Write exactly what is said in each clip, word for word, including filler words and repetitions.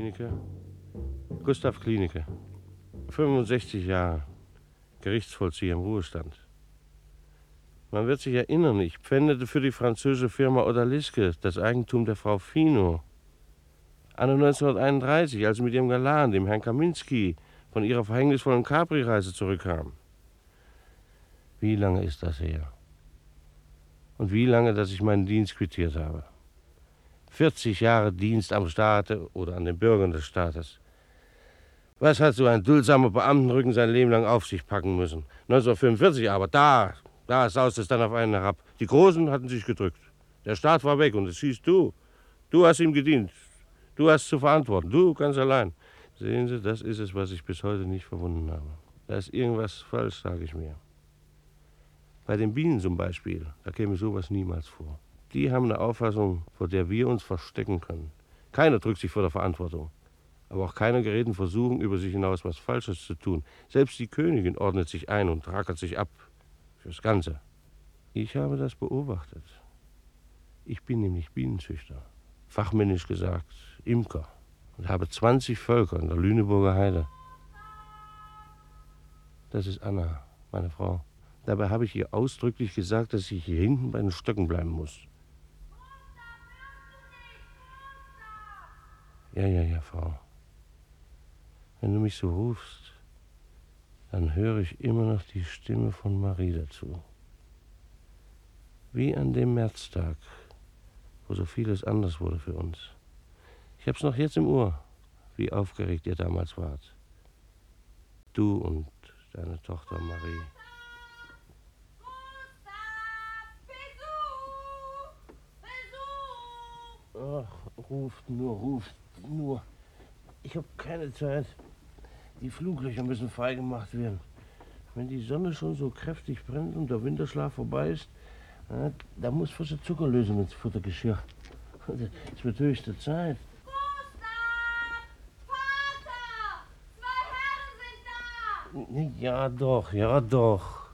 Klinike. Gustav Klinike. fünfundsechzig Jahre. Gerichtsvollzieher im Ruhestand. Man wird sich erinnern, ich pfändete für die französische Firma Odalisque das Eigentum der Frau Fino. Anno neunzehnhunderteinunddreißig, als sie mit ihrem Galan, dem Herrn Kaminski, von ihrer verhängnisvollen Capri-Reise zurückkam. Wie lange ist das her? Und wie lange, dass ich meinen Dienst quittiert habe? vierzig Jahre Dienst am Staate oder an den Bürgern des Staates. Was hat so ein duldsamer Beamtenrücken sein Leben lang auf sich packen müssen? neunzehnhundertfünfundvierzig aber, da, da saust es dann auf einen herab. Die Großen hatten sich gedrückt. Der Staat war weg und es hieß du. Du hast ihm gedient. Du hast zu verantworten. Du ganz allein. Sehen Sie, das ist es, was ich bis heute nicht verwunden habe. Da ist irgendwas falsch, sage ich mir. Bei den Bienen zum Beispiel, da käme sowas niemals vor. Die haben eine Auffassung, vor der wir uns verstecken können. Keiner drückt sich vor der Verantwortung. Aber auch keiner gerät in Versuchung, über sich hinaus was Falsches zu tun. Selbst die Königin ordnet sich ein und rackert sich ab. Fürs Ganze. Ich habe das beobachtet. Ich bin nämlich Bienenzüchter. Fachmännisch gesagt Imker. Und habe zwanzig Völker in der Lüneburger Heide. Das ist Anna, meine Frau. Dabei habe ich ihr ausdrücklich gesagt, dass ich hier hinten bei den Stöcken bleiben muss. Ja, ja, ja, Frau. Wenn du mich so rufst, dann höre ich immer noch die Stimme von Marie dazu. Wie an dem Märztag, wo so vieles anders wurde für uns. Ich hab's noch jetzt im Ohr, wie aufgeregt ihr damals wart. Du und deine Tochter Marie. Ach, ruft nur, ruft nur. Ich habe keine Zeit. Die Fluglöcher müssen freigemacht werden. Wenn die Sonne schon so kräftig brennt und der Winterschlaf vorbei ist, na, da muss frische Zuckerlösung ins Futtergeschirr. Es wird höchste Zeit. Gustav! Vater! Zwei Herren sind da! Ja doch, ja doch.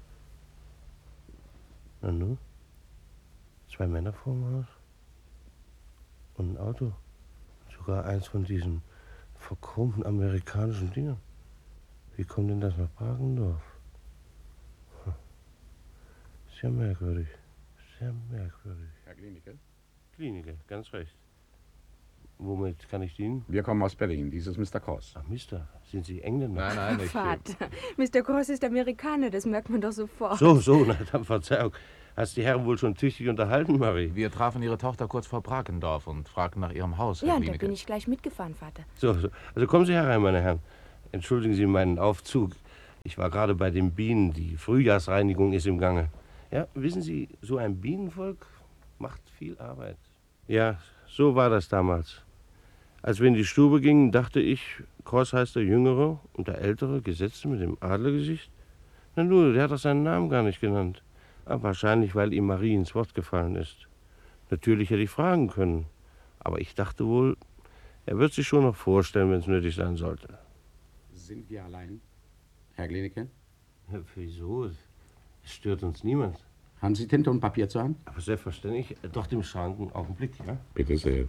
Na nu? Zwei Männer vor dem Haus? Und ein Auto. Sogar eins von diesen verchromten amerikanischen Dingern. Wie kommt denn das nach Bragendorf? Hm. Sehr merkwürdig. Sehr merkwürdig. Herr Klinike? Klinike, ganz recht. Womit kann ich dienen? Wir kommen aus Berlin. Dies ist Mister Cross. Ach, Mister, sind Sie Engländer? Nein, nein, nicht. Vater, Mister Cross ist Amerikaner, das merkt man doch sofort. So, so, na dann Verzeihung. Hast die Herren wohl schon tüchtig unterhalten, Marie? Wir trafen Ihre Tochter kurz vor Brakendorf und fragten nach Ihrem Haus, Herr Ja, und da Klinike. bin ich gleich mitgefahren, Vater. So, so. Also kommen Sie herein, meine Herren. Entschuldigen Sie meinen Aufzug. Ich war gerade bei den Bienen. Die Frühjahrsreinigung ist im Gange. Ja, wissen Sie, so ein Bienenvolk macht viel Arbeit. Ja, so war das damals. Als wir in die Stube gingen, dachte ich, Cross heißt der Jüngere und der Ältere, Gesetzte mit dem Adlergesicht. Na nur, der hat doch seinen Namen gar nicht genannt. Aber wahrscheinlich, weil ihm Marie ins Wort gefallen ist. Natürlich hätte ich fragen können. Aber ich dachte wohl, er wird sich schon noch vorstellen, wenn es nötig sein sollte. Sind wir allein, Herr Klinike? Ja, wieso? Es stört uns niemand. Haben Sie Tinte und Papier zur Hand? Aber selbstverständlich, doch im Schrank, einen Augenblick, ja? Bitte sehr.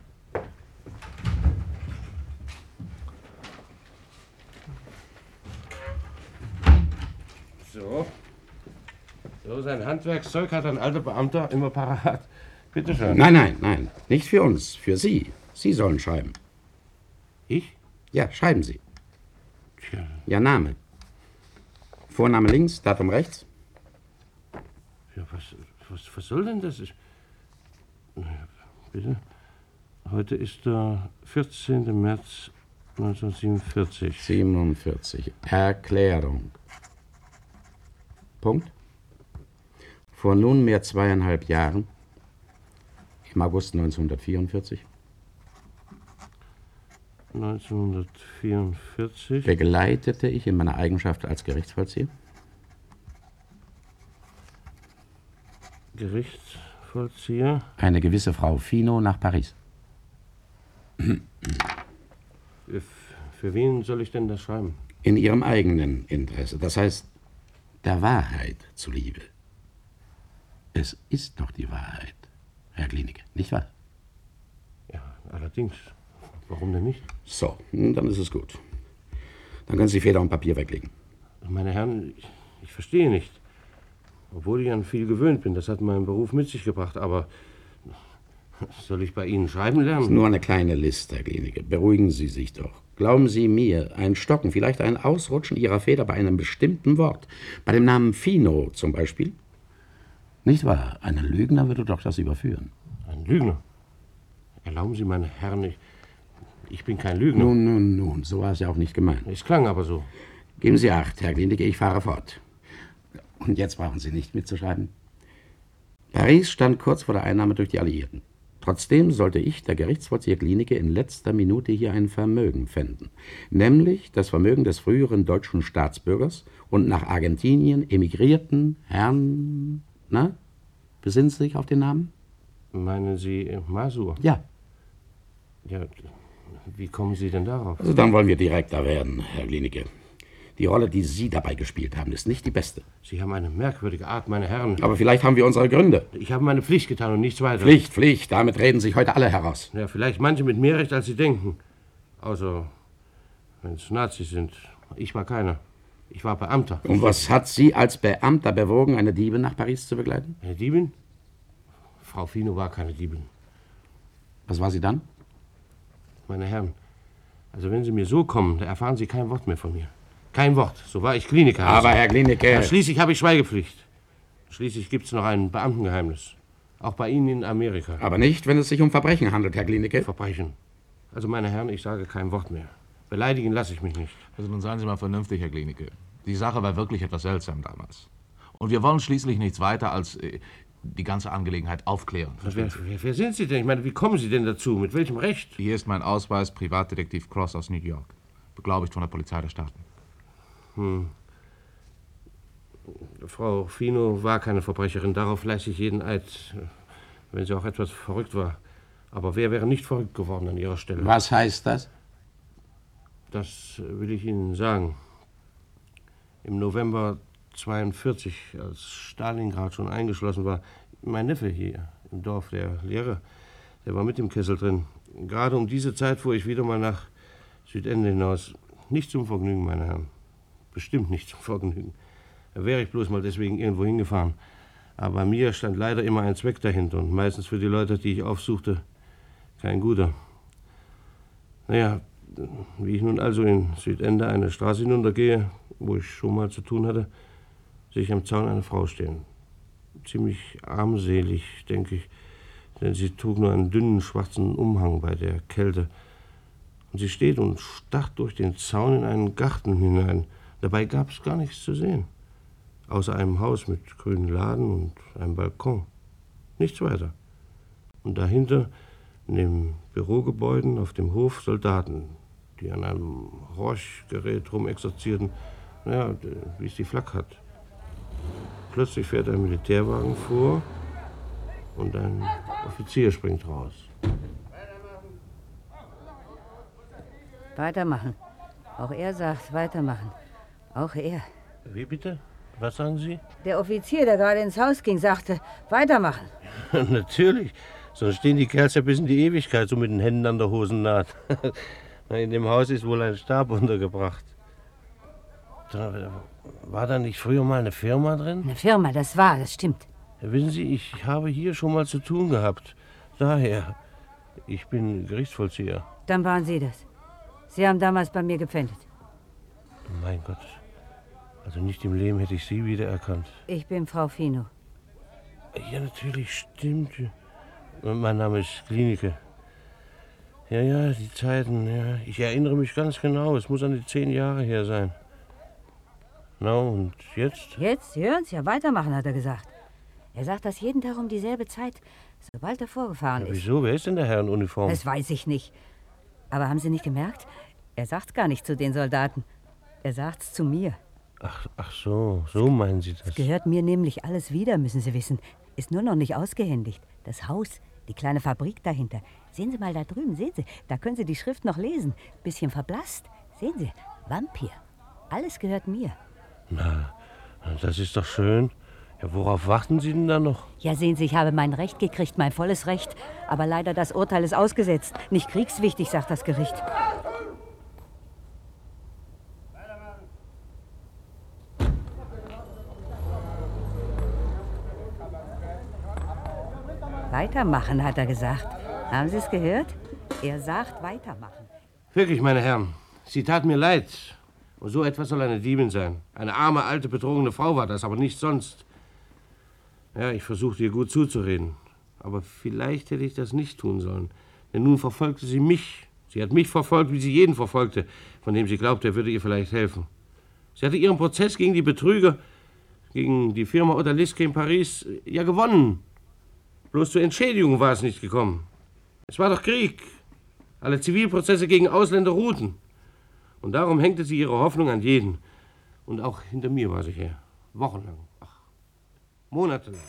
So. So, sein Handwerkszeug hat ein alter Beamter immer parat. Bitte schön. Nein, nein, nein. Nicht für uns, für Sie. Sie sollen schreiben. Ich? Ja, schreiben Sie. Tja. Ihr Name. Vorname links, Datum rechts. Ja, was, was, was soll denn das? Ich, bitte? Heute ist der vierzehnten März neunzehnhundertsiebenundvierzig. siebenundvierzig. Erklärung. Punkt. Vor nunmehr zweieinhalb Jahren, im August neunzehnhundertvierundvierzig, neunzehnhundertvierundvierzig. begleitete ich in meiner Eigenschaft als Gerichtsvollzieher Gerichtsvollzieher. eine gewisse Frau Fino nach Paris. Für, für wen soll ich denn das schreiben? In ihrem eigenen Interesse, das heißt, der Wahrheit zuliebe. Es ist doch die Wahrheit, Herr Klinike, nicht wahr? Ja, allerdings. Warum denn nicht? So, dann ist es gut. Dann können Sie Feder und Papier weglegen. Meine Herren, ich, ich verstehe nicht. Obwohl ich an viel gewöhnt bin, das hat mein Beruf mit sich gebracht, aber soll ich bei Ihnen schreiben lernen? Das ist nur eine kleine Liste, Herr Glienicke. Beruhigen Sie sich doch. Glauben Sie mir, ein Stocken, vielleicht ein Ausrutschen Ihrer Feder bei einem bestimmten Wort, bei dem Namen Fino zum Beispiel. Nicht wahr? Ein Lügner würde doch das überführen. Ein Lügner? Erlauben Sie, meine Herren, ich, ich bin kein Lügner. Nun, nun, nun, so war es ja auch nicht gemeint. Es klang aber so. Geben Sie Acht, Herr Glienicke, ich fahre fort. Und jetzt brauchen Sie nicht mitzuschreiben. Paris stand kurz vor der Einnahme durch die Alliierten. Trotzdem sollte ich, der Gerichtsvollzieher Glienicke, in letzter Minute hier ein Vermögen pfänden. Nämlich das Vermögen des früheren deutschen Staatsbürgers und nach Argentinien emigrierten Herrn... Na, besinnen Sie sich auf den Namen? Meinen Sie Masur? Ja. Ja, wie kommen Sie denn darauf? Also dann wollen wir direkter werden, Herr Glienicke. Die Rolle, die Sie dabei gespielt haben, ist nicht die beste. Sie haben eine merkwürdige Art, meine Herren. Aber vielleicht haben wir unsere Gründe. Ich habe meine Pflicht getan und nichts weiter. Pflicht, Pflicht, damit reden sich heute alle heraus. Ja, vielleicht manche mit mehr Recht, als Sie denken. Außer, wenn es Nazis sind. Ich war keiner. Ich war Beamter. Und was hat Sie als Beamter bewogen, eine Diebin nach Paris zu begleiten? Eine Diebin? Frau Fino war keine Diebin. Was war sie dann? Meine Herren, also wenn Sie mir so kommen, da erfahren Sie kein Wort mehr von mir. Kein Wort. So war ich Kliniker. Aber Herr Glienicke... Ja, schließlich habe ich Schweigepflicht. Schließlich gibt es noch ein Beamtengeheimnis. Auch bei Ihnen in Amerika. Aber nicht, wenn es sich um Verbrechen handelt, Herr Glienicke. Verbrechen. Also, meine Herren, ich sage kein Wort mehr. Beleidigen lasse ich mich nicht. Also nun seien Sie mal vernünftig, Herr Glienicke. Die Sache war wirklich etwas seltsam damals. Und wir wollen schließlich nichts weiter als äh, die ganze Angelegenheit aufklären. Wer, wer, wer sind Sie denn? Ich meine, wie kommen Sie denn dazu? Mit welchem Recht? Hier ist mein Ausweis, Privatdetektiv Cross aus New York. Beglaubigt von der Polizei der Staaten. Hm. Frau Fino war keine Verbrecherin, darauf leiste ich jeden Eid, wenn sie auch etwas verrückt war. Aber wer wäre nicht verrückt geworden an ihrer Stelle? Was heißt das? Das will ich Ihnen sagen. Im November zweiundvierzig, als Stalingrad schon eingeschlossen war, mein Neffe hier im Dorf, der Lehrer, der war mit im Kessel drin. Gerade um diese Zeit fuhr ich wieder mal nach Südende hinaus. Nicht zum Vergnügen, meine Herren. Bestimmt nicht zum Vergnügen. Da wäre ich bloß mal deswegen irgendwo hingefahren. Aber bei mir stand leider immer ein Zweck dahinter und meistens für die Leute, die ich aufsuchte, kein guter. Naja, wie ich nun also in Südende eine Straße hinuntergehe, wo ich schon mal zu tun hatte, sehe ich am Zaun eine Frau stehen. Ziemlich armselig, denke ich, denn sie trug nur einen dünnen schwarzen Umhang bei der Kälte. Und sie steht und starrt durch den Zaun in einen Garten hinein. Dabei gab es gar nichts zu sehen, außer einem Haus mit grünen Laden und einem Balkon. Nichts weiter. Und dahinter, neben Bürogebäuden auf dem Hof, Soldaten, die an einem Horchgerät rumexerzierten, naja, wie es die Flak hat. Plötzlich fährt ein Militärwagen vor und ein Offizier springt raus. Weitermachen. Auch er sagt, weitermachen. Auch er. Wie bitte? Was sagen Sie? Der Offizier, der gerade ins Haus ging, sagte, weitermachen. Natürlich. Sonst stehen die Kerls ja bis in die Ewigkeit so mit den Händen an der Hosennaht. In dem Haus ist wohl ein Stab untergebracht. War da nicht früher mal eine Firma drin? Eine Firma, das war, das stimmt. Ja, wissen Sie, ich habe hier schon mal zu tun gehabt. Daher. Ich bin Gerichtsvollzieher. Dann waren Sie das. Sie haben damals bei mir gepfändet. Mein Gott. Also nicht im Leben hätte ich Sie wiedererkannt. Ich bin Frau Fino. Ja, natürlich, stimmt. Mein Name ist Glienicke. Ja, ja, die Zeiten, ja. Ich erinnere mich ganz genau. Es muss an die zehn Jahre her sein. Na, und jetzt? Jetzt? Sie hören es ja, weitermachen, hat er gesagt. Er sagt das jeden Tag um dieselbe Zeit, sobald er vorgefahren Ja, ist. wieso? Wer ist denn der Herr in Uniform? Das weiß ich nicht. Aber haben Sie nicht gemerkt? Er sagt's gar nicht zu den Soldaten. Er sagt's zu mir. Ach, ach so, so meinen Sie das. Es gehört mir nämlich alles wieder, müssen Sie wissen. Ist nur noch nicht ausgehändigt. Das Haus, die kleine Fabrik dahinter. Sehen Sie mal da drüben, sehen Sie, da können Sie die Schrift noch lesen. Bisschen verblasst. Sehen Sie, Vampir. Alles gehört mir. Na, das ist doch schön. Ja, worauf warten Sie denn da noch? Ja, sehen Sie, ich habe mein Recht gekriegt, mein volles Recht. Aber leider, das Urteil ist ausgesetzt. Nicht kriegswichtig, sagt das Gericht. Weitermachen, hat er gesagt. Haben Sie es gehört? Er sagt weitermachen. Wirklich, meine Herren, sie tat mir leid. Und so etwas soll eine Diebin sein. Eine arme, alte, betrogene Frau war das, aber nichts sonst. Ja, ich versuchte ihr gut zuzureden. Aber vielleicht hätte ich das nicht tun sollen. Denn nun verfolgte sie mich. Sie hat mich verfolgt, wie sie jeden verfolgte, von dem sie glaubte, er würde ihr vielleicht helfen. Sie hatte ihren Prozess gegen die Betrüger, gegen die Firma Odalisque in Paris, ja gewonnen. Bloß zur Entschädigung war es nicht gekommen. Es war doch Krieg. Alle Zivilprozesse gegen Ausländer ruhten. Und darum hängte sie ihre Hoffnung an jeden. Und auch hinter mir war sie her. Wochenlang. Ach, monatelang.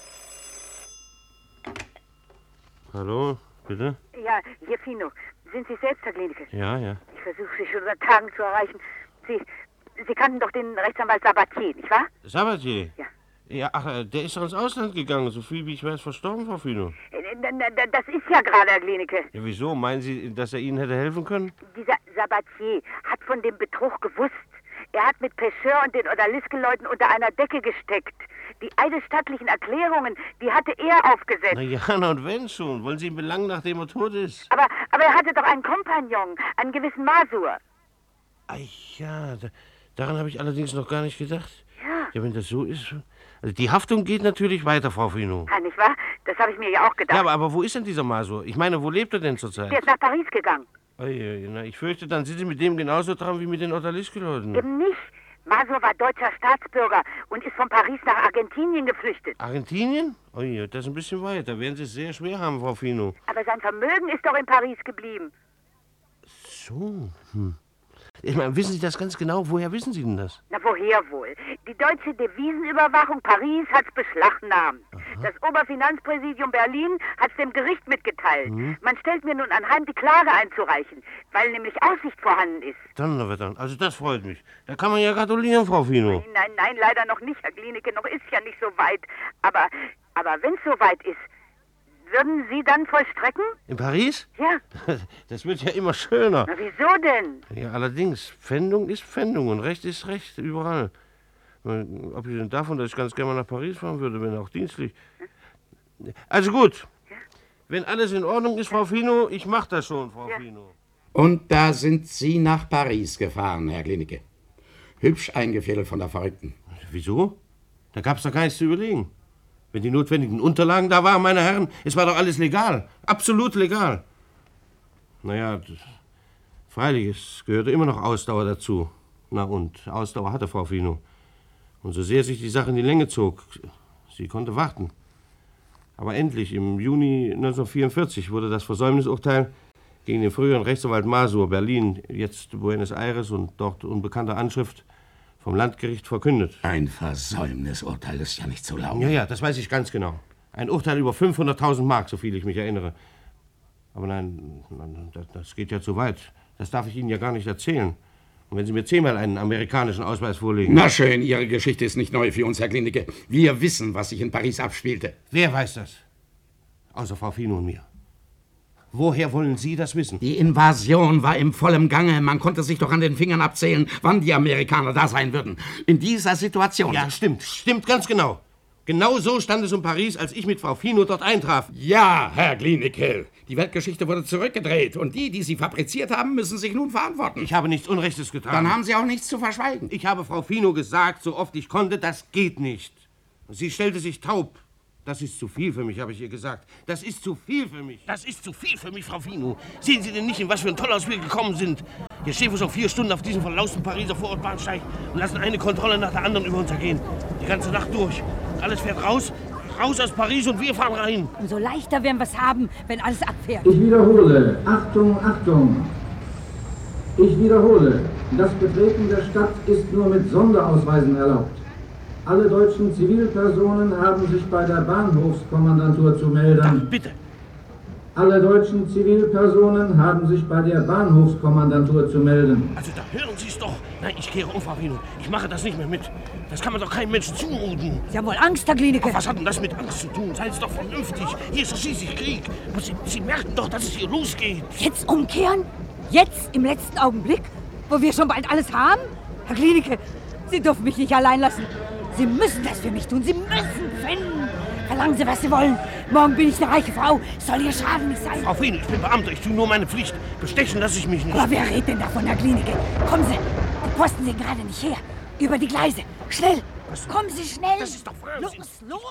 Hallo, bitte? Ja, hier Fino. Sind Sie selbst, Herr Glienicke? Ja, ja. Ich versuche Sie schon seit Tagen zu erreichen. Sie, Sie kannten doch den Rechtsanwalt Sabatier, nicht wahr? Sabatier? Ja. Ja, ach, der ist doch ins Ausland gegangen. So viel wie ich weiß, verstorben, Frau Fino. Das ist ja gerade, Herr Glienicke. Ja, wieso? Meinen Sie, dass er Ihnen hätte helfen können? Dieser Sabatier hat von dem Betrug gewusst. Er hat mit Pêcheur und den Odalisque-Leuten unter einer Decke gesteckt. Die eidesstattlichen Erklärungen, die hatte er aufgesetzt. Na ja, na und wenn schon. Wollen Sie ihn belangen, nachdem er tot ist? Aber, aber er hatte doch einen Kompagnon, einen gewissen Masur. Ah ja, da, daran habe ich allerdings noch gar nicht gedacht. Ja. Ja, wenn das so ist... Also die Haftung geht natürlich weiter, Frau Fino. Ja, nicht wahr? Das habe ich mir ja auch gedacht. Ja, aber, aber wo ist denn dieser Masur? Ich meine, wo lebt er denn zurzeit? Der ist nach Paris gegangen. Oh, ja, ja, na, ich fürchte, dann sind Sie mit dem genauso dran wie mit den Odalisque-Leuten. Eben nicht. Masur war deutscher Staatsbürger und ist von Paris nach Argentinien geflüchtet. Argentinien? Oh ja, das ist ein bisschen weit. Da werden Sie es sehr schwer haben, Frau Fino. Aber sein Vermögen ist doch in Paris geblieben. So, hm. Ich meine, wissen Sie das ganz genau? Woher wissen Sie denn das? Na, woher wohl? Die deutsche Devisenüberwachung Paris hat's beschlagnahmt. Aha. Das Oberfinanzpräsidium Berlin hat's dem Gericht mitgeteilt. Mhm. Man stellt mir nun anheim, die Klage einzureichen, weil nämlich Aussicht vorhanden ist. Donnerwetter, also das freut mich. Da kann man ja gratulieren, Frau Fino. Nein, nein, nein, leider noch nicht, Herr Glienicke, noch ist ja nicht so weit. Aber, aber wenn's so weit ist, würden Sie dann vollstrecken? In Paris? Ja. Das wird ja immer schöner. Na, wieso denn? Ja, allerdings, Pfändung ist Pfändung und Recht ist Recht, überall. Abgesehen davon, dass ich ganz gerne mal nach Paris fahren würde, wenn auch dienstlich. Also gut, ja? Wenn alles in Ordnung ist, Frau Fino, ich mach das schon, Frau ja. Fino. Und da sind Sie nach Paris gefahren, Herr Glienicke. Hübsch eingefädelt von der Verrückten. Wieso? Da gab's doch gar nichts zu überlegen. Wenn die notwendigen Unterlagen da waren, meine Herren, es war doch alles legal. Absolut legal. Naja, das, freilich, es gehörte immer noch Ausdauer dazu. Na und, Ausdauer hatte Frau Fino. Und so sehr sich die Sache in die Länge zog, sie konnte warten. Aber endlich, im Juni neunzehnhundertvierundvierzig, wurde das Versäumnisurteil gegen den früheren Rechtsanwalt Masur, Berlin, jetzt Buenos Aires und dort unbekannter Anschrift, vom Landgericht verkündet. Ein Versäumnisurteil ist ja nicht zu glauben. Ja, ja, das weiß ich ganz genau. Ein Urteil über fünfhunderttausend Mark, soviel ich mich erinnere. Aber nein, das geht ja zu weit. Das darf ich Ihnen ja gar nicht erzählen. Und wenn Sie mir zehnmal einen amerikanischen Ausweis vorlegen... Na schön, Ihre Geschichte ist nicht neu für uns, Herr Glienicke. Wir wissen, was sich in Paris abspielte. Wer weiß das? Außer Frau Fino und mir. Woher wollen Sie das wissen? Die Invasion war im vollen Gange. Man konnte sich doch an den Fingern abzählen, wann die Amerikaner da sein würden. In dieser Situation... Ja, stimmt. Stimmt ganz genau. Genau so stand es um Paris, als ich mit Frau Fino dort eintraf. Ja, Herr Glienicke. Die Weltgeschichte wurde zurückgedreht. Und die, die sie fabriziert haben, müssen sich nun verantworten. Ich habe nichts Unrechtes getan. Dann haben Sie auch nichts zu verschweigen. Ich habe Frau Fino gesagt, so oft ich konnte, das geht nicht. Sie stellte sich taub. Das ist zu viel für mich, habe ich ihr gesagt. Das ist zu viel für mich. Das ist zu viel für mich, Frau Fino. Sehen Sie denn nicht, in was für ein Tollhaus wir gekommen sind? Hier stehen wir schon vier Stunden auf diesem verlausten Pariser Vorortbahnsteig und lassen eine Kontrolle nach der anderen über uns ergehen. Die ganze Nacht durch. Alles fährt raus, raus aus Paris und wir fahren rein. Umso leichter werden wir es haben, wenn alles abfährt. Ich wiederhole. Achtung, Achtung. Ich wiederhole. Das Betreten der Stadt ist nur mit Sonderausweisen erlaubt. Alle deutschen Zivilpersonen haben sich bei der Bahnhofskommandantur zu melden. Ach, bitte. Alle deutschen Zivilpersonen haben sich bei der Bahnhofskommandantur zu melden. Also da hören Sie es doch. Nein, ich kehre um, Frau Fino. Ich mache das nicht mehr mit. Das kann man doch keinem Menschen zumuten. Sie haben wohl Angst, Herr Glienicke. Was hat denn das mit Angst zu tun? Seien Sie doch vernünftig. Hier ist doch schließlich Krieg. Und Sie, Sie merken doch, dass es hier losgeht. Jetzt umkehren? Jetzt, im letzten Augenblick? Wo wir schon bald alles haben? Herr Glienicke, Sie dürfen mich nicht allein lassen. Sie müssen das für mich tun. Sie müssen finden. Verlangen Sie, was Sie wollen. Morgen bin ich eine reiche Frau. Soll Ihr Schaden nicht sein. Frau Fino, ich bin Beamter. Ich tue nur meine Pflicht. Bestechen lasse ich mich nicht. Aber wer redet denn davon, Herr Glienicke? Kommen Sie. Die Posten sind gerade nicht her. Über die Gleise. Schnell. Was? Kommen Sie schnell. Das ist doch Wahnsinn. Los, los.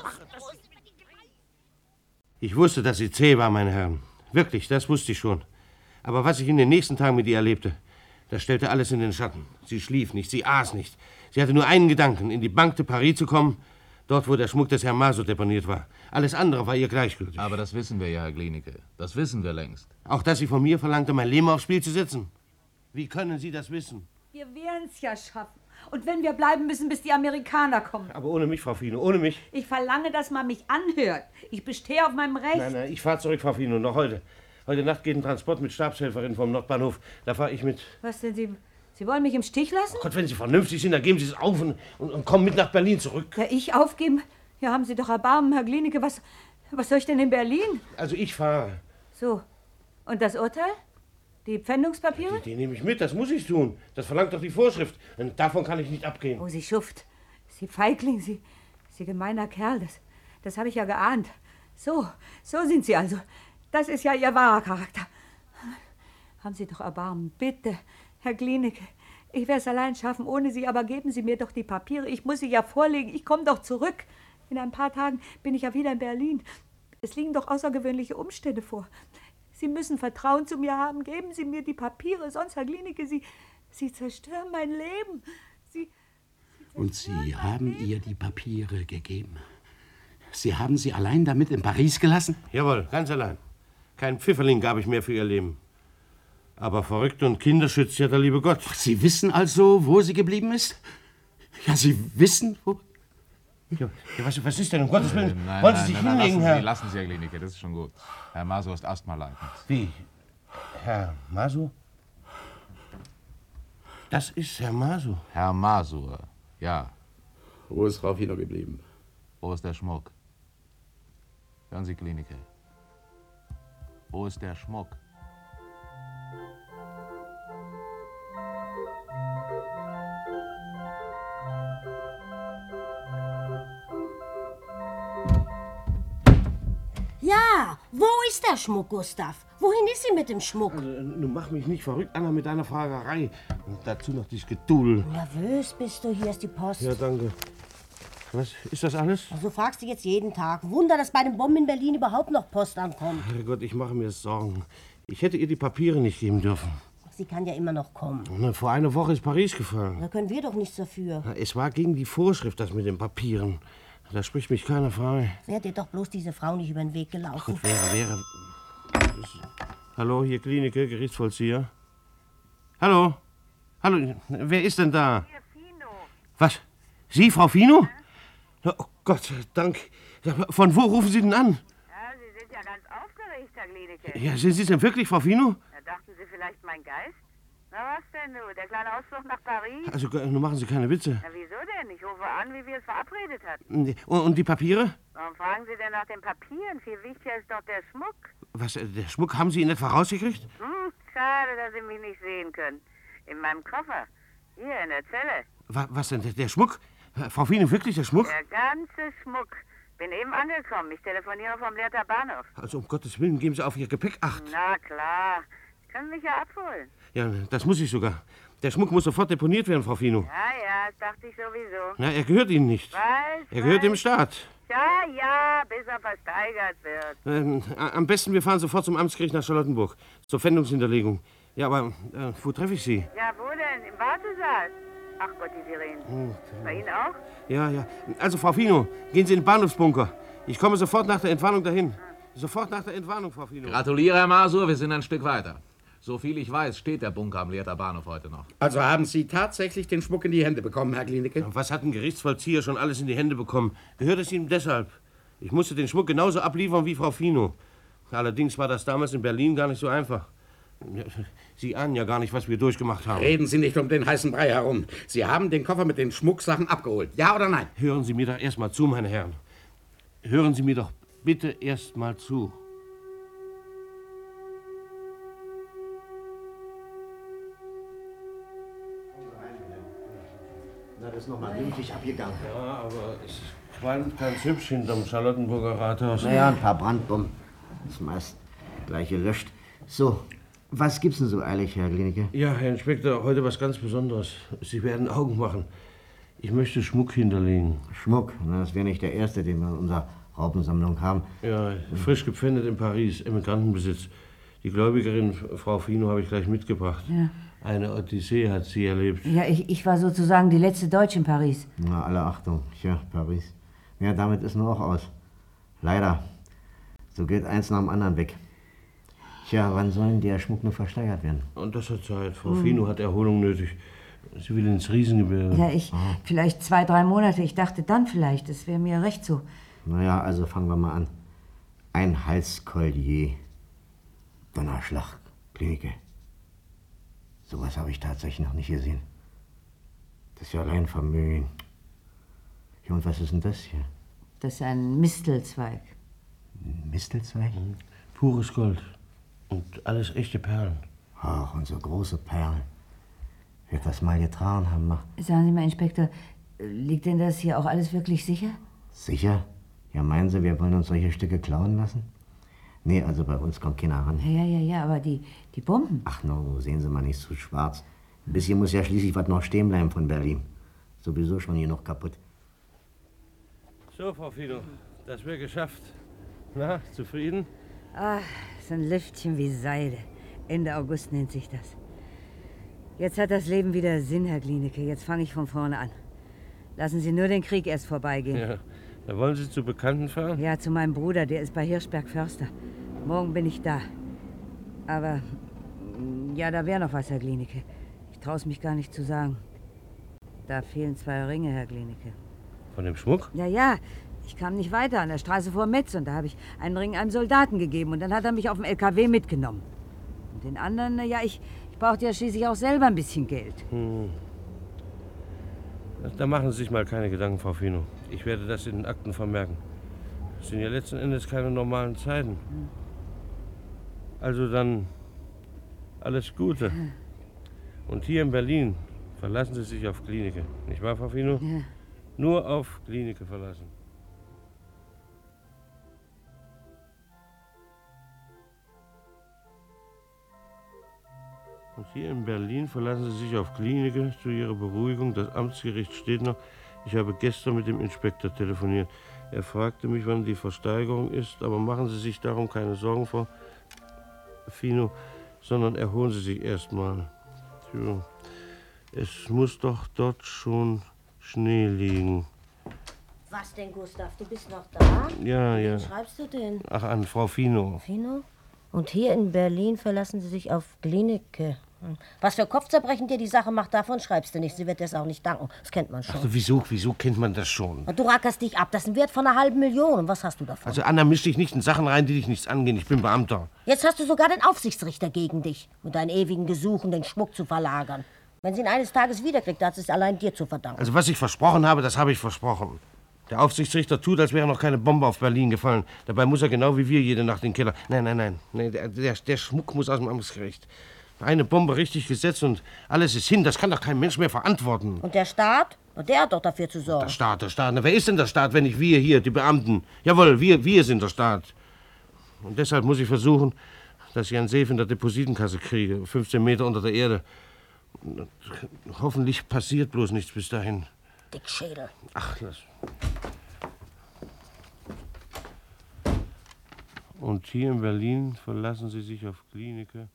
Ich wusste, dass sie zäh war, meine Herren. Wirklich, das wusste ich schon. Aber was ich in den nächsten Tagen mit ihr erlebte, das stellte alles in den Schatten. Sie schlief nicht, sie aß nicht. Sie hatte nur einen Gedanken, in die Banque de Paris zu kommen, dort, wo der Schmuck des Herrn Maso deponiert war. Alles andere war ihr gleichgültig. Aber das wissen wir ja, Herr Glienicke. Das wissen wir längst. Auch, dass sie von mir verlangte, mein Leben aufs Spiel zu setzen. Wie können Sie das wissen? Wir werden es ja schaffen. Und wenn wir bleiben müssen, bis die Amerikaner kommen. Aber ohne mich, Frau Fino, ohne mich. Ich verlange, dass man mich anhört. Ich bestehe auf meinem Recht. Nein, nein, ich fahre zurück, Frau Fino, noch heute. Heute Nacht geht ein Transport mit Stabshelferin vom Nordbahnhof. Da fahre ich mit. Was denn, Sie... Sie wollen mich im Stich lassen? Gott, wenn Sie vernünftig sind, dann geben Sie es auf und, und, und kommen mit nach Berlin zurück. Ja, ich aufgeben? Ja, haben Sie doch Erbarmen, Herr Glienicke. Was, was soll ich denn in Berlin? Also ich fahre. So. Und das Urteil? Die Pfändungspapiere? Die, die nehme ich mit, das muss ich tun. Das verlangt doch die Vorschrift. Und davon kann ich nicht abgehen. Oh, Sie Schuft. Sie Feigling, Sie... Sie gemeiner Kerl. Das, das habe ich ja geahnt. So, so sind Sie also. Das ist ja Ihr wahrer Charakter. Haben Sie doch Erbarmen, bitte. Herr Glienicke, ich werde es allein schaffen ohne Sie, aber geben Sie mir doch die Papiere. Ich muss sie ja vorlegen. Ich komme doch zurück. In ein paar Tagen bin ich ja wieder in Berlin. Es liegen doch außergewöhnliche Umstände vor. Sie müssen Vertrauen zu mir haben. Geben Sie mir die Papiere, sonst, Herr Glienicke, Sie, Sie zerstören mein Leben. Sie, Sie Und Sie haben Leben. Ihr die Papiere gegeben? Sie haben sie allein damit in Paris gelassen? Jawohl, ganz allein. Kein Pfifferling gab ich mehr für ihr Leben. Aber Verrückte und Kinder schützt ja der liebe Gott. Sie wissen also, wo sie geblieben ist? Ja, Sie wissen, wo... Ja, was, was ist denn, um Gottes Willen? Äh, nein, Wollen nein, Sie sich nein, hinlegen, lassen Herr? Sie, lassen Sie, Herr Glienicke, das ist schon gut. Herr Maso ist asthmaleidend. Wie? Herr Maso? Das ist Herr Maso. Herr Masur, ja. Wo ist Frau Fino geblieben? Wo ist der Schmuck? Hören Sie, Glienicke. Wo ist der Schmuck? Ja, wo ist der Schmuck, Gustav? Wohin ist sie mit dem Schmuck? Also, nun mach mich nicht verrückt, Anna, mit deiner Fragerei. Und dazu noch dieses Gedudel. Nervös bist du, hier ist die Post. Ja, danke. Was, ist das alles? Also fragst du jetzt jeden Tag. Wunder, dass bei den Bomben in Berlin überhaupt noch Post ankommt. Herrgott, ich mache mir Sorgen. Ich hätte ihr die Papiere nicht geben dürfen. Sie kann ja immer noch kommen. Na, vor einer Woche ist Paris gefallen. Da können wir doch nichts dafür. Na, es war gegen die Vorschrift, das mit den Papieren. Da spricht mich keiner frei. Wäre dir doch bloß diese Frau nicht über den Weg gelaufen. Gut, wäre, wäre... Das... Hallo, hier Glienicke, Gerichtsvollzieher. Hallo? Hallo, wer ist denn da? Hier, Fino. Was? Sie, Frau Fino? Na, oh Gott sei Dank. Von wo rufen Sie denn an? Ja, Sie sind ja ganz aufgeregt, Herr Glienicke. Ja, sind Sie denn wirklich Frau Fino? Da dachten Sie vielleicht mein Geist? Na was denn, du? Der kleine Ausflug nach Paris? Also, nun machen Sie keine Witze. Na wieso denn? Ich rufe an, wie wir es verabredet hatten. Und, und die Papiere? Warum fragen Sie denn nach den Papieren? Viel wichtiger ist doch der Schmuck. Was, äh, der Schmuck haben Sie ihn etwa rausgekriegt? Hm, schade, dass Sie mich nicht sehen können. In meinem Koffer. Hier, in der Zelle. Was, was denn, der, der Schmuck? Frau Fino, wirklich der Schmuck? Der ganze Schmuck. Bin eben angekommen. Ich telefoniere vom Lehrter Bahnhof. Also, um Gottes Willen, geben Sie auf Ihr Gepäck Acht. Na klar. Sie können mich ja abholen. Ja, das muss ich sogar. Der Schmuck muss sofort deponiert werden, Frau Fino. Ja, ja, das dachte ich sowieso. Na, er gehört Ihnen nicht. Weiß, Er gehört weiß. dem Staat. Ja, ja, bis er versteigert wird. Ähm, am besten, wir fahren sofort zum Amtsgericht nach Charlottenburg. Zur Pfändungshinterlegung. Ja, aber äh, wo treffe ich Sie? Ja, wo denn? Im Wartesaal? Ach Gott, die Sirenen. Hm. Bei Ihnen auch? Ja, ja. Also, Frau Fino, gehen Sie in den Bahnhofsbunker. Ich komme sofort nach der Entwarnung dahin. Sofort nach der Entwarnung, Frau Fino. Gratuliere, Herr Masur, wir sind ein Stück weiter. So viel ich weiß, steht der Bunker am Lehrter Bahnhof heute noch. Also haben Sie tatsächlich den Schmuck in die Hände bekommen, Herr Glienicke? Was hat ein Gerichtsvollzieher schon alles in die Hände bekommen? Gehört es ihm deshalb? Ich musste den Schmuck genauso abliefern wie Frau Fino. Allerdings war das damals in Berlin gar nicht so einfach. Sie ahnen ja gar nicht, was wir durchgemacht haben. Reden Sie nicht um den heißen Brei herum. Sie haben den Koffer mit den Schmucksachen abgeholt. Ja oder nein? Hören Sie mir doch erst mal zu, meine Herren. Hören Sie mir doch bitte erst mal zu. Na, das ist noch mal glimpflich abgegangen. Ja, aber es qualmt ganz hübsch hinterm Charlottenburger Rathaus. Naja, ein paar Brandbomben. Das meist gleich gelöscht. So, was gibt's denn so eilig, Herr Glienicke? Ja, Herr Inspektor, heute was ganz Besonderes. Sie werden Augen machen. Ich möchte Schmuck hinterlegen. Schmuck? Na, das wäre nicht der erste, den wir in unserer Raupensammlung haben. Ja, frisch gepfändet in Paris, Emigrantenbesitz. Die Gläubigerin, Frau Fino, habe ich gleich mitgebracht. Ja. Eine Odyssee hat sie erlebt. Ja, ich, ich war sozusagen die letzte Deutsche in Paris. Na, alle Achtung. Tja, Paris. Ja, damit ist nur auch aus. Leider. So geht eins nach dem anderen weg. Tja, wann soll denn der Schmuck nur versteigert werden? Und das hat Zeit. Frau Hm. Fino hat Erholung nötig. Sie will ins Riesengebirge. Ja, ich, vielleicht zwei, drei Monate. Ich dachte dann vielleicht, das wäre mir recht so. Naja, also fangen wir mal an. Ein Halskollier. Donnerschlag, Glienicke. Sowas habe ich tatsächlich noch nicht gesehen. Das ist ja allein Vermögen. Ja, und was ist denn das hier? Das ist ein Mistelzweig. Mistelzweig? Mhm. Pures Gold. Und alles echte Perlen. Ach, und so große Perlen. Wird das mal getragen haben, mach. Sagen Sie mal, Inspektor, liegt denn das hier auch alles wirklich sicher? Sicher? Ja, meinen Sie, wir wollen uns solche Stücke klauen lassen? Nee, also bei uns kommt keiner ran. Ja, ja, ja, aber die, die Bomben. Ach no, sehen Sie mal nicht zu schwarz. Ein bisschen muss ja schließlich was noch stehen bleiben von Berlin. Sowieso schon hier noch kaputt. So, Frau Fino, das wäre geschafft. Na, zufrieden? Ach, so ein Lüftchen wie Seide. Ende August nennt sich das. Jetzt hat das Leben wieder Sinn, Herr Glienicke. Jetzt fange ich von vorne an. Lassen Sie nur den Krieg erst vorbeigehen. Ja. Da wollen Sie zu Bekannten fahren? Ja, zu meinem Bruder, der ist bei Hirschberg Förster. Morgen bin ich da. Aber, ja, da wäre noch was, Herr Glienicke. Ich traue es mich gar nicht zu sagen. Da fehlen zwei Ringe, Herr Glienicke. Von dem Schmuck? Ja, ja. Ich kam nicht weiter an der Straße vor Metz und da habe ich einen Ring einem Soldaten gegeben und dann hat er mich auf dem L K W mitgenommen. Und den anderen, na ja, ich, ich brauchte ja schließlich auch selber ein bisschen Geld. Hm. Da machen Sie sich mal keine Gedanken, Frau Fino. Ich werde das in den Akten vermerken. Das sind ja letzten Endes keine normalen Zeiten. Also dann alles Gute. Und hier in Berlin verlassen Sie sich auf Glienicke. Nicht wahr, Frau Fino? Ja. Nur auf Glienicke verlassen. Und hier in Berlin verlassen Sie sich auf Glienicke zu Ihrer Beruhigung. Das Amtsgericht steht noch. Ich habe gestern mit dem Inspektor telefoniert. Er fragte mich, wann die Versteigerung ist. Aber machen Sie sich darum keine Sorgen, Frau Fino, sondern erholen Sie sich erstmal. Tja, es muss doch dort schon Schnee liegen. Was denn, Gustav? Du bist noch da? Ja, ja. Was schreibst du denn? Ach, an Frau Fino. Fino? Und hier in Berlin verlassen sie sich auf Glienicke. Was für Kopfzerbrechen dir die Sache macht, davon schreibst du nicht. Sie wird dir das auch nicht danken. Das kennt man schon. Ach, wieso, wieso kennt man das schon? Und du rackerst dich ab. Das ist ein Wert von einer halben Million. Und was hast du davon? Also Anna, misch dich nicht in Sachen rein, die dich nichts angehen. Ich bin Beamter. Jetzt hast du sogar den Aufsichtsrichter gegen dich. Mit deinen ewigen Gesuchen, den Schmuck zu verlagern. Wenn sie ihn eines Tages wiederkriegt, hat sie es allein dir zu verdanken. Also was ich versprochen habe, das habe ich versprochen. Der Aufsichtsrichter tut, als wäre noch keine Bombe auf Berlin gefallen. Dabei muss er genau wie wir jede Nacht in den Keller. Nein, nein, nein. nein der, der, der Schmuck muss aus dem Amtsgericht. Eine Bombe richtig gesetzt und alles ist hin. Das kann doch kein Mensch mehr verantworten. Und der Staat? Und der hat doch dafür zu sorgen. Der Staat, der Staat. Na, wer ist denn der Staat, wenn nicht wir hier, die Beamten? Jawohl, wir, wir sind der Staat. Und deshalb muss ich versuchen, dass ich einen Safe in der Depositenkasse kriege. fünfzehn Meter unter der Erde. Hoffentlich passiert bloß nichts bis dahin. Dickschädel. Ach, lass. Und hier in Berlin verlassen Sie sich auf Glienicke.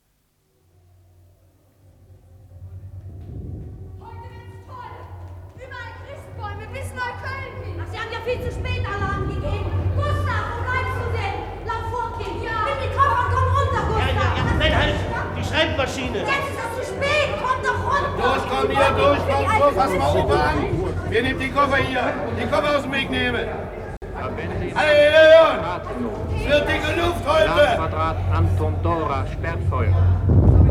Heute wird's toll. Überall Christbäume bis Neukölln hin. Ach, Sie haben ja viel zu spät Alarm gegeben. Gustav, wo bleibst du denn? Lauf vor, Kind. Ja. Nimm die Koffer und komm runter, Gustav. Ja, ja, ja. Nein, halt! Die Schreibmaschine! Jetzt ist es zu spät. Komm doch runter. Los, komm hier durch, komm so, fass mal Opa an. Wer nimmt die Koffer hier? Die Koffer aus dem Weg nehmen. Alle hören! Es wird dicke Luft heute! Quadrat Anton Dora, Sperrfeuer.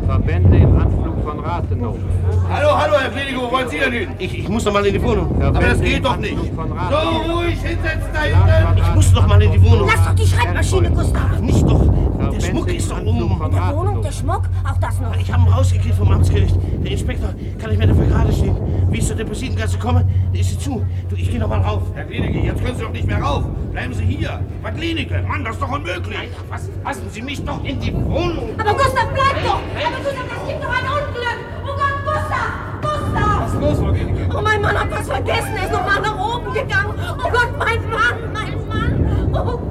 Verbände im Anflug von Rathenow. Hallo, hallo, Herr Klinike, wo wollen Sie denn hin? Ich, ich muss noch mal in die Wohnung. Aber das geht doch nicht. So, ruhig hinsetzen da hinten. Ich muss noch mal in die Wohnung. Lass doch die Schreibmaschine, Gustav. Nicht doch. Der Schmuck ist doch um. In der Wohnung, der Schmuck, auch das noch. Ich habe ihn rausgekriegt vom Amtsgericht. Der Inspektor kann nicht mehr dafür gerade stehen. Wie ich zur Depositengasse komme, der ist sie zu. Du, ich geh noch mal rauf. Herr Klinike, jetzt können Sie doch nicht mehr rauf. Bleiben Sie hier. Bei Klinike. Mann, das ist doch unmöglich. Nein, was, lassen Sie mich doch in die Wohnung. Aber Gustav, bleib doch! Aber Gustav, das gibt doch ein Unglück! Oh Gott, Gustav! Gustav! Was ist los, Frau Klinike? Oh, mein Mann hat was vergessen. Er ist noch mal nach oben gegangen. Oh Gott, mein Mann, mein Mann. Oh Gott.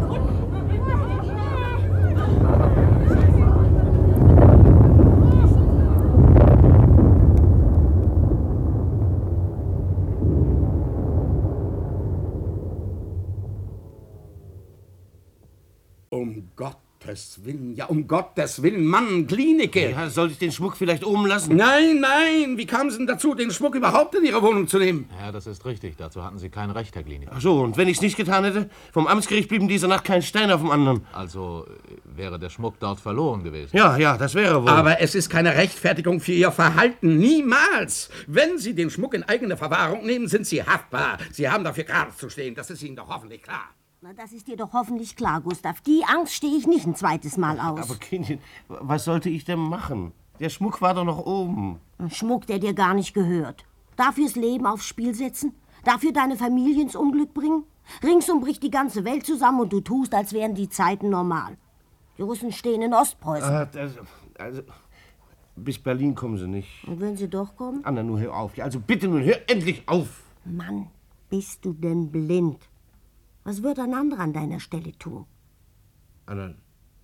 Um Gottes Willen, ja, um Gottes Willen, Mann, Klinike! Ja, soll ich den Schmuck vielleicht oben lassen? Nein, nein, wie kamen Sie denn dazu, den Schmuck überhaupt in Ihre Wohnung zu nehmen? Ja, das ist richtig. Dazu hatten Sie kein Recht, Herr Klinike. Ach so, und wenn ich es nicht getan hätte? Vom Amtsgericht blieben diese Nacht kein Stein auf dem anderen. Also äh, wäre der Schmuck dort verloren gewesen. Ja, ja, das wäre wohl. Aber es ist keine Rechtfertigung für Ihr Verhalten, niemals! Wenn Sie den Schmuck in eigene Verwahrung nehmen, sind Sie haftbar. Sie haben dafür gerade zu stehen, das ist Ihnen doch hoffentlich klar. Na, das ist dir doch hoffentlich klar, Gustav. Die Angst stehe ich nicht ein zweites Mal aus. Aber Kindchen, was sollte ich denn machen? Der Schmuck war doch noch oben. Ein Schmuck, der dir gar nicht gehört. Dafür's Leben aufs Spiel setzen? Dafür deine Familie ins Unglück bringen? Ringsum bricht die ganze Welt zusammen und du tust, als wären die Zeiten normal. Die Russen stehen in Ostpreußen. Ah, das, also, bis Berlin kommen sie nicht. Und wenn sie doch kommen? Anna, nur hör auf. Also bitte nun, hör endlich auf. Mann, bist du denn blind? Was wird ein anderer an deiner Stelle tun? Anna,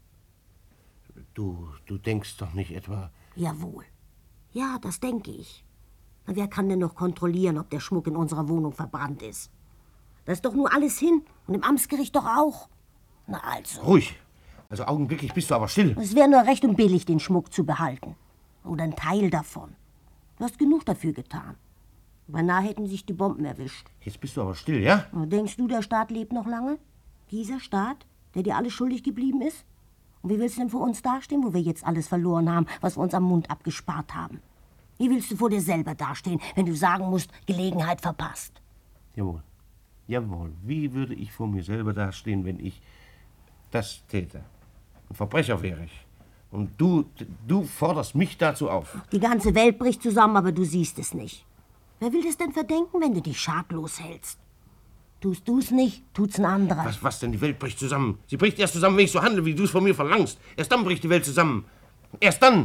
du, du denkst doch nicht etwa... Jawohl. Ja, das denke ich. Na, wer kann denn noch kontrollieren, ob der Schmuck in unserer Wohnung verbrannt ist? Das ist doch nur alles hin. Und im Amtsgericht doch auch. Na also. Ruhig. Also augenblicklich bist du aber still. Es wäre nur recht und billig, den Schmuck zu behalten. Oder ein Teil davon. Du hast genug dafür getan. Beinahe hätten sich die Bomben erwischt. Jetzt bist du aber still, ja? Denkst du, der Staat lebt noch lange? Dieser Staat, der dir alles schuldig geblieben ist? Und wie willst du denn vor uns dastehen, wo wir jetzt alles verloren haben, was wir uns am Mund abgespart haben? Wie willst du vor dir selber dastehen, wenn du sagen musst, Gelegenheit verpasst? Jawohl. Jawohl. Wie würde ich vor mir selber dastehen, wenn ich das täte? Ein Verbrecher wäre ich. Und du, du forderst mich dazu auf. Die ganze Welt bricht zusammen, aber du siehst es nicht. Wer will das denn verdenken, wenn du dich schadlos hältst? Tust du's nicht, tut's ein anderer. Was, was denn? Die Welt bricht zusammen. Sie bricht erst zusammen, wenn ich so handle, wie du es von mir verlangst. Erst dann bricht die Welt zusammen. Erst dann.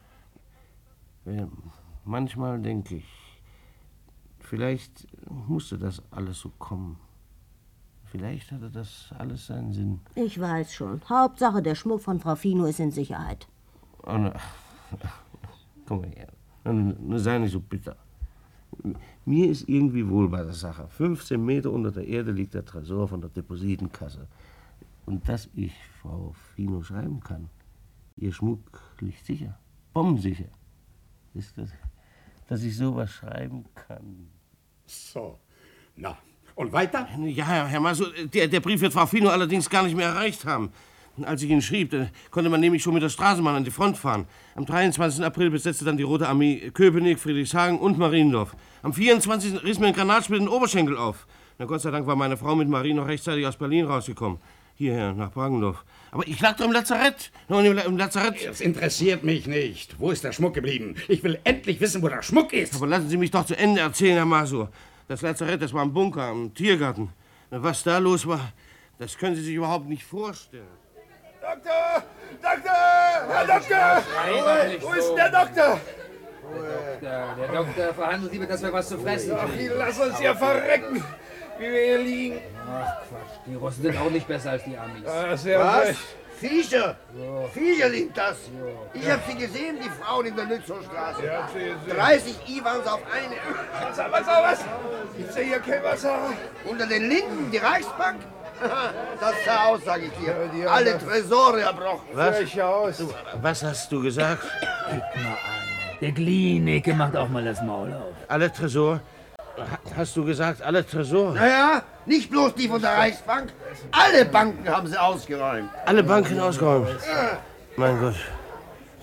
Ja, manchmal denke ich, vielleicht musste das alles so kommen. Vielleicht hatte das alles seinen Sinn. Ich weiß schon. Hauptsache, der Schmuck von Frau Fino ist in Sicherheit. Oh, na, komm mal her. Nun sei nicht so bitter. Mir ist irgendwie wohl bei der Sache. fünfzehn Meter unter der Erde liegt der Tresor von der Depositenkasse. Und dass ich Frau Fino schreiben kann, ihr Schmuck liegt sicher, bombensicher. Ist das, dass ich sowas schreiben kann. So, na, und weiter? Ja, Herr, Herr Maso, der, der Brief wird Frau Fino allerdings gar nicht mehr erreicht haben. Als ich ihn schrieb, da konnte man nämlich schon mit der Straßenbahn an die Front fahren. Am dreiundzwanzigsten April besetzte dann die Rote Armee Köpenick, Friedrichshagen und Mariendorf. Am vierundzwanzigsten riss mir ein Granatsplit den Oberschenkel auf. Na Gott sei Dank war meine Frau mit Marie noch rechtzeitig aus Berlin rausgekommen. Hierher, nach Bragendorf. Aber ich lag doch im Lazarett. No, im, im Lazarett. Das interessiert mich nicht. Wo ist der Schmuck geblieben? Ich will endlich wissen, wo der Schmuck ist. Aber lassen Sie mich doch zu Ende erzählen, Herr Masur. Das Lazarett, das war ein Bunker, am Tiergarten. Na, was da los war, das können Sie sich überhaupt nicht vorstellen. Doktor! Doktor! Herr Doktor! Wo, wo ist denn der Doktor? Der Doktor, der Doktor verhandelt lieber, dass wir was zu fressen Ach, kriegen. lass uns hier verrecken, wie wir hier liegen. Ach Quatsch, die Russen sind auch nicht besser als die Amis. Ja, sehr Was? recht. Viecher! Ja. Viecher sind das! Ja. Ich hab sie gesehen, die Frauen in der Lützowstraße. Ja, sie, sie. dreißig Iwans auf eine. Was, was, was? Gibt's denn hier kein Wasser? Unter den Linden, die Reichsbank? Das sah aus, sag ich dir. Ja, die Alle haben- Tresore erbrochen. Was? Frech aus. Was hast du gesagt? Guck mal an. Der Klinike macht auch mal das Maul auf. Alle Tresor? Ha- Hast du gesagt, alle Tresor? Naja, nicht bloß die von der Reichsbank. Alle Banken haben sie ausgeräumt. Alle Banken ausgeräumt. Mein Gott.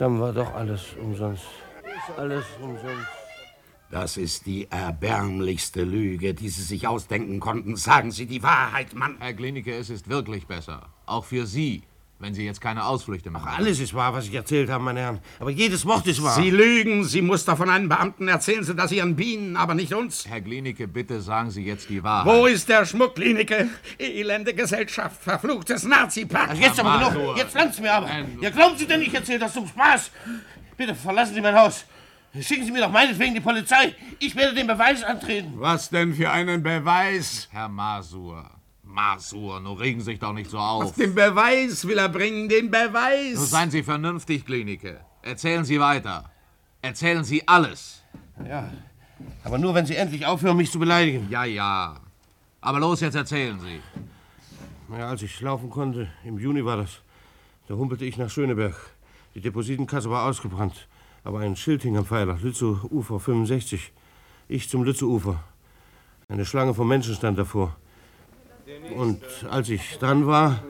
Dann war doch alles umsonst. Alles umsonst. Das ist die erbärmlichste Lüge, die Sie sich ausdenken konnten. Sagen Sie die Wahrheit, Mann. Herr Glienicke, es ist wirklich besser. Auch für Sie, wenn Sie jetzt keine Ausflüchte machen. Ach, alles ist wahr, was ich erzählt habe, meine Herren. Aber jedes Wort ist wahr. Sie lügen. Sie Muster von einem Beamten erzählen Sie das Ihren Bienen, aber nicht uns. Herr Glienicke, bitte sagen Sie jetzt die Wahrheit. Wo ist der Schmuck, Glienicke? Elende Gesellschaft, verfluchtes Nazi-Pack. Jetzt aber genug. Jetzt langt's mir aber. Ja, glauben Sie denn, ich erzähle das zum Spaß? Bitte verlassen Sie mein Haus. Schicken Sie mir doch meinetwegen die Polizei. Ich werde den Beweis antreten. Was denn für einen Beweis? Herr Masur, Masur, nur regen Sie sich doch nicht so auf. Was den Beweis will er bringen, den Beweis. Nun seien Sie vernünftig, Glienicke. Erzählen Sie weiter. Erzählen Sie alles. Ja, aber nur, wenn Sie endlich aufhören, mich zu beleidigen. Ja, ja. Aber los, jetzt erzählen Sie. Ja, als ich laufen konnte, im Juni war das, da humpelte ich nach Schöneberg. Die Depositenkasse war ausgebrannt. Aber ein Schild hing am Pfeiler, Lützow-Ufer fünfundsechzig. Ich zum Lützow-Ufer. Eine Schlange von Menschen stand davor. Und als ich dran war...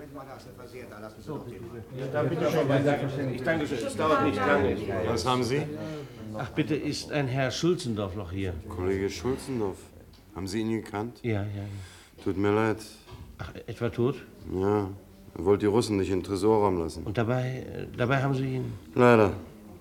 Da bitte schon, ich danke schön, es dauert nicht lange. Was haben Sie? Ach, bitte, ist ein Herr Schulzendorf noch hier? Kollege Schulzendorf. Haben Sie ihn gekannt? Ja, ja, ja. Tut mir leid. Ach, etwa tot? Ja, er wollte die Russen nicht in den Tresorraum lassen. Und dabei, dabei haben Sie ihn... Leider.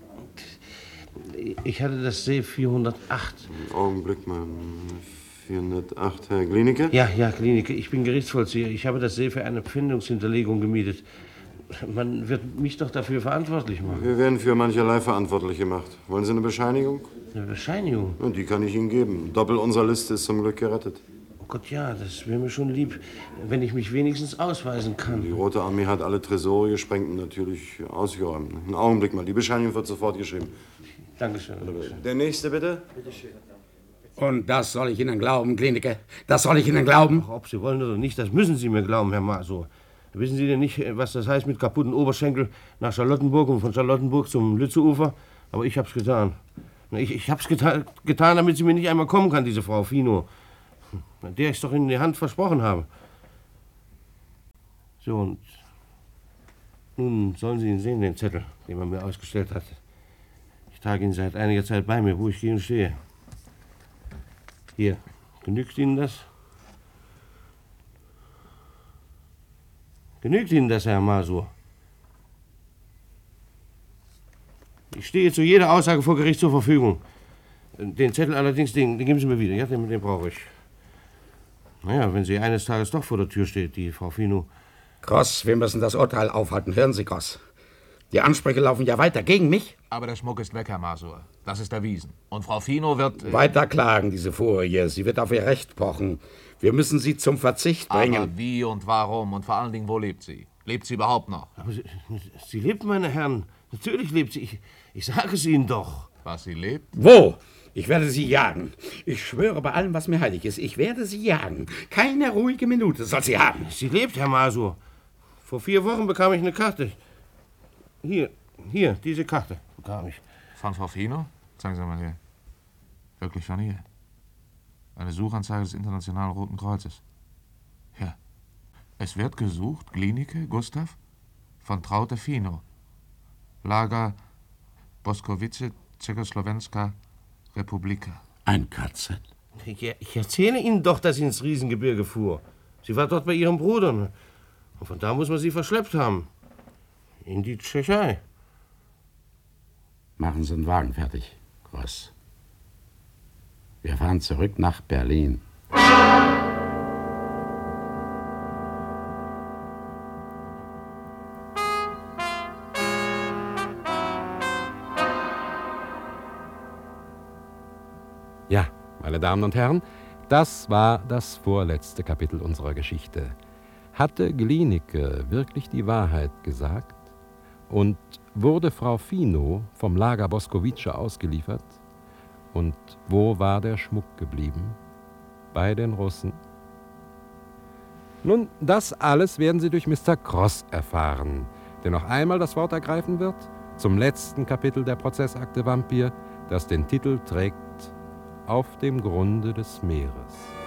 Ich hatte das See vierhundertacht. Augenblick mal. vierhundertacht, Herr Glienicke? Ja, ja, Glienicke. Ich bin Gerichtsvollzieher. Ich habe das See für eine Pfändungshinterlegung gemietet. Man wird mich doch dafür verantwortlich machen. Wir werden für mancherlei verantwortlich gemacht. Wollen Sie eine Bescheinigung? Eine Bescheinigung? Ja, die kann ich Ihnen geben. Doppel unserer Liste ist zum Glück gerettet. Oh Gott, ja, das wäre mir schon lieb, wenn ich mich wenigstens ausweisen kann. Die Rote Armee hat alle Tresore gesprengt und natürlich ausgeräumt. Einen Augenblick mal. Die Bescheinigung wird sofort geschrieben. Dankeschön. Der nächste, bitte. Und das soll ich Ihnen glauben, Glienicke? Das soll ich Ihnen glauben? Ach, ob Sie wollen oder nicht, das müssen Sie mir glauben, Herr Masur. Wissen Sie denn nicht, was das heißt mit kaputten Oberschenkel nach Charlottenburg und von Charlottenburg zum Lützeufer? Aber ich hab's getan. Ich, ich hab's geta getan, damit sie mir nicht einmal kommen kann, diese Frau Fino. Der ich doch in die Hand versprochen habe. So, und nun sollen Sie ihn sehen, den Zettel, den man mir ausgestellt hat. Ich trage ihn seit einiger Zeit bei mir, wo ich gehe und stehe. Hier, genügt Ihnen das? Genügt Ihnen das, Herr Masur? Ich stehe zu jeder Aussage vor Gericht zur Verfügung. Den Zettel allerdings, den, den geben Sie mir wieder. Ja, den, den brauche ich. Naja, wenn sie eines Tages doch vor der Tür steht, die Frau Fino. Gross, wir müssen das Urteil aufhalten. Hören Sie, Gross. Die Ansprüche laufen ja weiter gegen mich. Aber der Schmuck ist weg, Herr Masur. Das ist erwiesen. Und Frau Fino wird... Äh weiter klagen, diese Furie. Sie wird auf ihr Recht pochen. Wir müssen sie zum Verzicht bringen. Aber wie und warum? Und vor allen Dingen, wo lebt sie? Lebt sie überhaupt noch? Aber sie, sie lebt, meine Herren. Natürlich lebt sie. Ich, ich sage es Ihnen doch. Was, sie lebt? Wo? Ich werde sie jagen. Ich schwöre bei allem, was mir heilig ist. Ich werde sie jagen. Keine ruhige Minute soll sie haben. Sie lebt, Herr Masur. Vor vier Wochen bekam ich eine Karte. Hier, hier, diese Karte bekam ich. Von Frau Fino? Zeigen Sie mal her. Wirklich von ihr? Eine Suchanzeige des Internationalen Roten Kreuzes. Ja. Es wird gesucht, Glienicke, Gustav, von Traute Fino. Lager Boskovice, Tschechoslowenská Republika. Ein K Z? Ich, ich erzähle Ihnen doch, dass sie ins Riesengebirge fuhr. Sie war dort bei ihrem Bruder. Und von da muss man sie verschleppt haben. In die Tschechei. Machen Sie den Wagen fertig, Gross. Wir fahren zurück nach Berlin. Ja, meine Damen und Herren, das war das vorletzte Kapitel unserer Geschichte. Hatte Glienicke wirklich die Wahrheit gesagt? Und wurde Frau Fino vom Lager Boskovice ausgeliefert? Und wo war der Schmuck geblieben? Bei den Russen? Nun, das alles werden Sie durch Mister Gross erfahren, der noch einmal das Wort ergreifen wird zum letzten Kapitel der Prozessakte Vampir, das den Titel trägt Auf dem Grunde des Meeres.